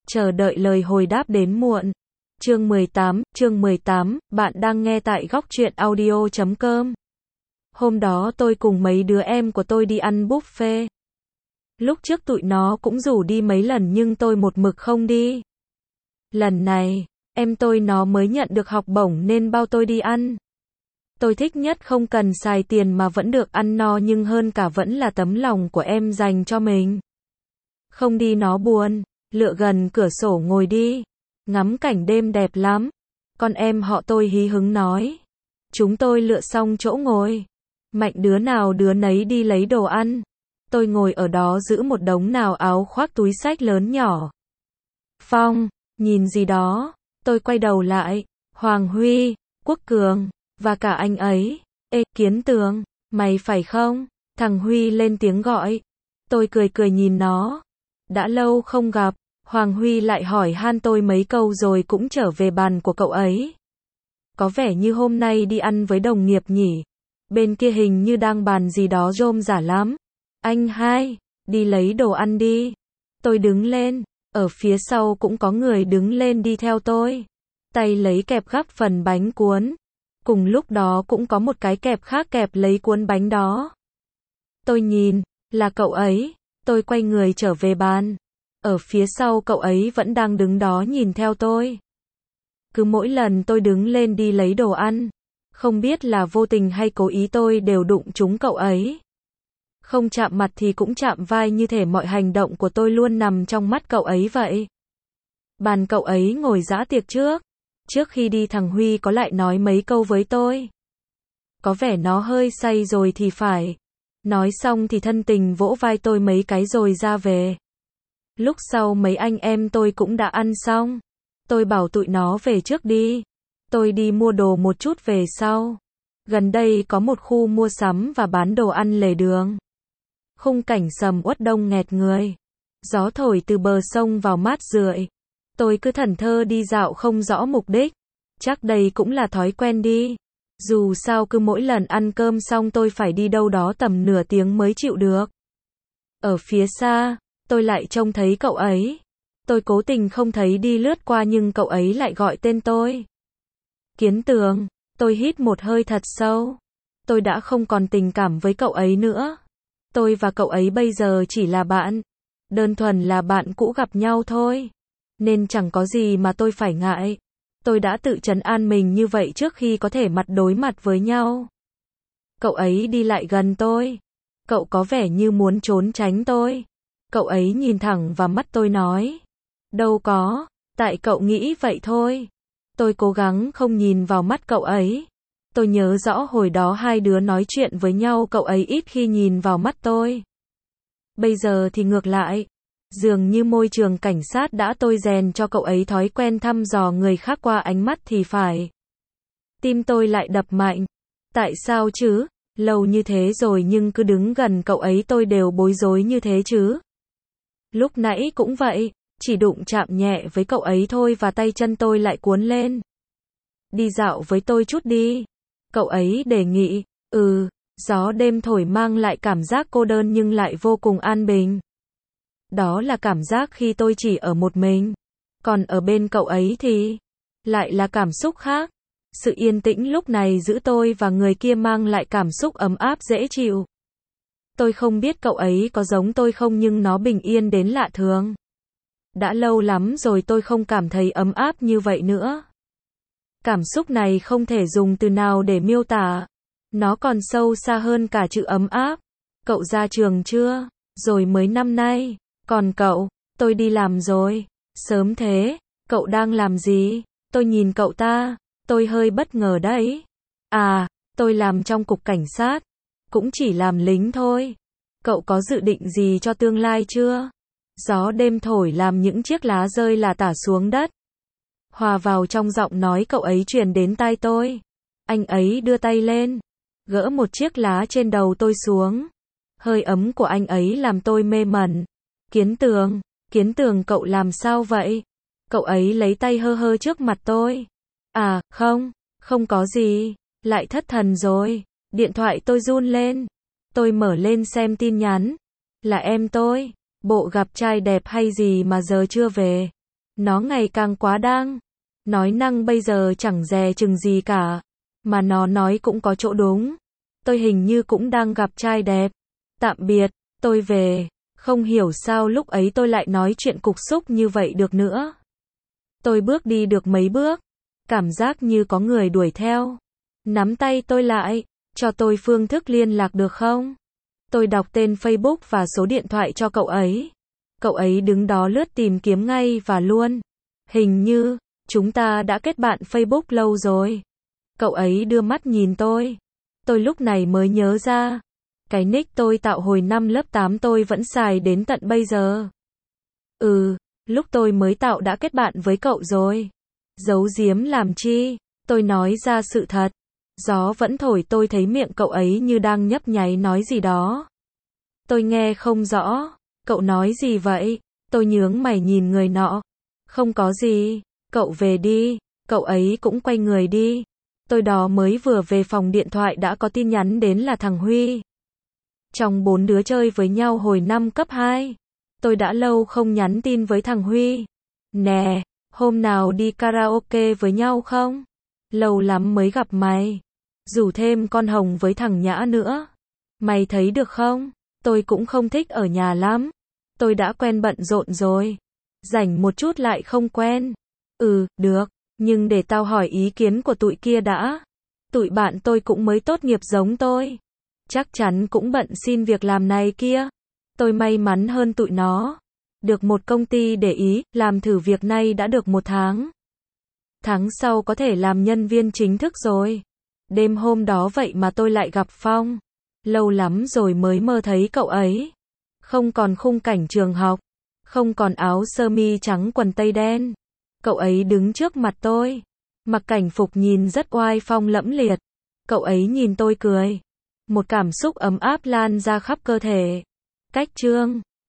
chờ đợi lời hồi đáp đến muộn. Chương 18, bạn đang nghe tại góc truyện audio.com. Hôm đó tôi cùng mấy đứa em của tôi đi ăn buffet. Lúc trước tụi nó cũng rủ đi mấy lần nhưng tôi một mực không đi. Lần này, em tôi nó mới nhận được học bổng nên bao tôi đi ăn. Tôi thích nhất không cần xài tiền mà vẫn được ăn no, nhưng hơn cả vẫn là tấm lòng của em dành cho mình. Không đi nó buồn, lựa gần cửa sổ ngồi đi. Ngắm cảnh đêm đẹp lắm. Con em họ tôi hí hứng nói. Chúng tôi lựa xong chỗ ngồi. Mạnh đứa nào đứa nấy đi lấy đồ ăn. Tôi ngồi ở đó giữ một đống nào áo khoác túi xách lớn nhỏ. Phong, nhìn gì đó. Tôi quay đầu lại. Hoàng Huy, Quốc Cường, và cả anh ấy. Ê, Kiến Tường, mày phải không? Thằng Huy lên tiếng gọi. Tôi cười cười nhìn nó. Đã lâu không gặp. Hoàng Huy lại hỏi han tôi mấy câu rồi cũng trở về bàn của cậu ấy. Có vẻ như hôm nay đi ăn với đồng nghiệp nhỉ. Bên kia hình như đang bàn gì đó rôm rả lắm. Anh hai, đi lấy đồ ăn đi. Tôi đứng lên. Ở phía sau cũng có người đứng lên đi theo tôi. Tay lấy kẹp gắp phần bánh cuốn. Cùng lúc đó cũng có một cái kẹp khác kẹp lấy cuốn bánh đó. Tôi nhìn, là cậu ấy. Tôi quay người trở về bàn. Ở phía sau cậu ấy vẫn đang đứng đó nhìn theo tôi. Cứ mỗi lần tôi đứng lên đi lấy đồ ăn, không biết là vô tình hay cố ý tôi đều đụng trúng cậu ấy. Không chạm mặt thì cũng chạm vai, như thể mọi hành động của tôi luôn nằm trong mắt cậu ấy vậy. Bàn cậu ấy ngồi giã tiệc trước khi đi thằng Huy có lại nói mấy câu với tôi. Có vẻ nó hơi say rồi thì phải. Nói xong thì thân tình vỗ vai tôi mấy cái rồi ra về. Lúc sau mấy anh em tôi cũng đã ăn xong. Tôi bảo tụi nó về trước đi. Tôi đi mua đồ một chút về sau. Gần đây có một khu mua sắm và bán đồ ăn lề đường. Khung cảnh sầm uất đông nghẹt người. Gió thổi từ bờ sông vào mát rượi. Tôi cứ thẫn thờ đi dạo không rõ mục đích. Chắc đây cũng là thói quen đi. Dù sao cứ mỗi lần ăn cơm xong tôi phải đi đâu đó tầm nửa tiếng mới chịu được. Ở phía xa, tôi lại trông thấy cậu ấy. Tôi cố tình không thấy đi lướt qua nhưng cậu ấy lại gọi tên tôi. Kiến Tường, tôi hít một hơi thật sâu. Tôi đã không còn tình cảm với cậu ấy nữa. Tôi và cậu ấy bây giờ chỉ là bạn. Đơn thuần là bạn cũ gặp nhau thôi. Nên chẳng có gì mà tôi phải ngại. Tôi đã tự trấn an mình như vậy trước khi có thể mặt đối mặt với nhau. Cậu ấy đi lại gần tôi. Cậu có vẻ như muốn trốn tránh tôi. Cậu ấy nhìn thẳng vào mắt tôi nói. Đâu có, tại cậu nghĩ vậy thôi. Tôi cố gắng không nhìn vào mắt cậu ấy. Tôi nhớ rõ hồi đó hai đứa nói chuyện với nhau cậu ấy ít khi nhìn vào mắt tôi. Bây giờ thì ngược lại. Dường như môi trường cảnh sát đã tôi rèn cho cậu ấy thói quen thăm dò người khác qua ánh mắt thì phải. Tim tôi lại đập mạnh. Tại sao chứ? Lâu như thế rồi nhưng cứ đứng gần cậu ấy tôi đều bối rối như thế chứ. Lúc nãy cũng vậy, chỉ đụng chạm nhẹ với cậu ấy thôi và tay chân tôi lại cuốn lên. Đi dạo với tôi chút đi. Cậu ấy đề nghị. Gió đêm thổi mang lại cảm giác cô đơn nhưng lại vô cùng an bình. Đó là cảm giác khi tôi chỉ ở một mình. Còn ở bên cậu ấy thì lại là cảm xúc khác. Sự yên tĩnh lúc này giữa tôi và người kia mang lại cảm xúc ấm áp dễ chịu. Tôi không biết cậu ấy có giống tôi không nhưng nó bình yên đến lạ thường. Đã lâu lắm rồi tôi không cảm thấy ấm áp như vậy nữa. Cảm xúc này không thể dùng từ nào để miêu tả. Nó còn sâu xa hơn cả chữ ấm áp. Cậu ra trường chưa? Rồi mới năm nay. Còn cậu? Tôi đi làm rồi. Sớm thế. Cậu đang làm gì? Tôi nhìn cậu ta. Tôi hơi bất ngờ đấy. À, tôi làm trong cục cảnh sát. Cũng chỉ làm lính thôi. Cậu có dự định gì cho tương lai chưa? Gió đêm thổi làm những chiếc lá rơi lả tả xuống đất. Hòa vào trong giọng nói cậu ấy truyền đến tai tôi. Anh ấy đưa tay lên. Gỡ một chiếc lá trên đầu tôi xuống. Hơi ấm của anh ấy làm tôi mê mẩn. Kiến Tường cậu làm sao vậy? Cậu ấy lấy tay hơ hơ trước mặt tôi. À, không có gì. Lại thất thần rồi. Điện thoại tôi run lên. Tôi mở lên xem tin nhắn. Là em tôi. Bộ gặp trai đẹp hay gì mà giờ chưa về. Nó ngày càng quá đáng. Nói năng bây giờ chẳng dè chừng gì cả. Mà nó nói cũng có chỗ đúng. Tôi hình như cũng đang gặp trai đẹp. Tạm biệt, tôi về. Không hiểu sao lúc ấy tôi lại nói chuyện cục súc như vậy được nữa. Tôi bước đi được mấy bước. Cảm giác như có người đuổi theo. Nắm tay tôi lại. Cho tôi phương thức liên lạc được không? Tôi đọc tên Facebook và số điện thoại cho cậu ấy. Cậu ấy đứng đó lướt tìm kiếm ngay và luôn. Hình như, chúng ta đã kết bạn Facebook lâu rồi. Cậu ấy đưa mắt nhìn tôi. Tôi lúc này mới nhớ ra. Cái nick tôi tạo hồi năm lớp 8 tôi vẫn xài đến tận bây giờ. Lúc tôi mới tạo đã kết bạn với cậu rồi. Giấu giếm làm chi? Tôi nói ra sự thật. Gió vẫn thổi, tôi thấy miệng cậu ấy như đang nhấp nháy nói gì đó. Tôi nghe không rõ. Cậu nói gì vậy? Tôi nhướng mày nhìn người nọ. Không có gì. Cậu về đi. Cậu ấy cũng quay người đi. Tôi đó mới vừa về phòng điện thoại đã có tin nhắn đến là thằng Huy. Trong 4 đứa chơi với nhau hồi năm cấp 2. Tôi đã lâu không nhắn tin với thằng Huy. Nè, hôm nào đi karaoke với nhau không? Lâu lắm mới gặp mày. Rủ thêm con Hồng với thằng Nhã nữa. Mày thấy được không? Tôi cũng không thích ở nhà lắm. Tôi đã quen bận rộn rồi. Rảnh một chút lại không quen. Được. Nhưng để tao hỏi ý kiến của tụi kia đã. Tụi bạn tôi cũng mới tốt nghiệp giống tôi. Chắc chắn cũng bận xin việc làm này kia. Tôi may mắn hơn tụi nó. Được một công ty để ý, làm thử việc này đã được 1 tháng. Tháng sau có thể làm nhân viên chính thức rồi. Đêm hôm đó vậy mà tôi lại gặp Phong. Lâu lắm rồi mới mơ thấy cậu ấy. Không còn khung cảnh trường học. Không còn áo sơ mi trắng quần tây đen. Cậu ấy đứng trước mặt tôi. Mặc cảnh phục nhìn rất oai phong lẫm liệt. Cậu ấy nhìn tôi cười. Một cảm xúc ấm áp lan ra khắp cơ thể. Cách chương